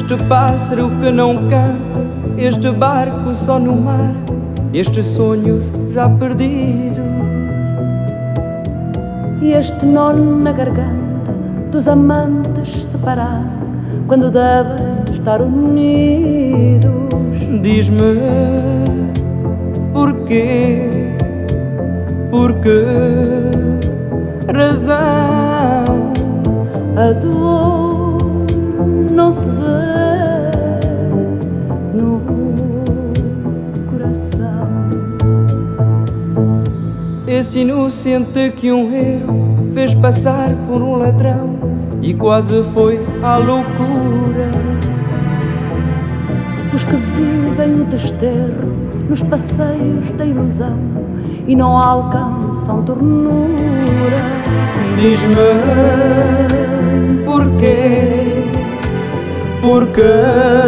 Este pássaro que não canta, este barco só no mar, estes sonhos já perdidos. E este nó na garganta dos amantes separar, quando devem estar unidos. Diz-me porquê, por que razão a dor não se vê no coração. Esse inocente que um erro fez passar por um ladrão e quase foi à loucura. Os que vivem o desterro nos passeios da ilusão e não alcançam ternura. Diz-me porquê, por que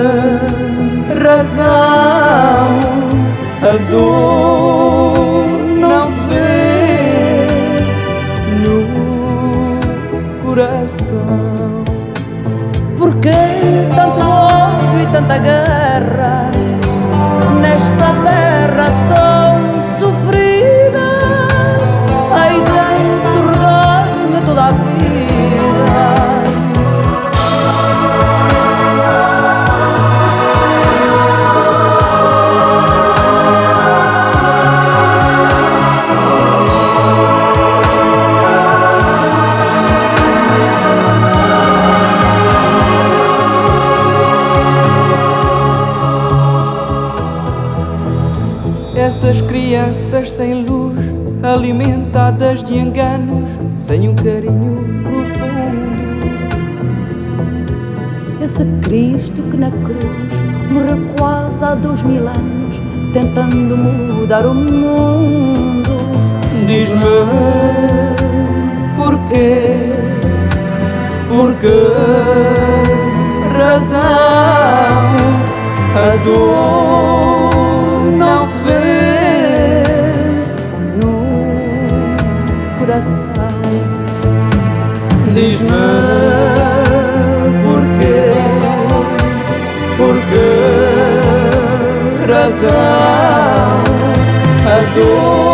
razão a dor não se vê no coração. Porquê tanto ódio e tanta guerra nesta terra tão sofrida? Hei de rogar-me toda a vida. Essas crianças sem luz, alimentadas de enganos, sem um carinho profundo. Esse Cristo que na cruz morreu quase há 2000 anos, tentando mudar o mundo. Diz-me porquê, por que razão a dor não se vê no coração. Diz-me porquê, por que razão a dor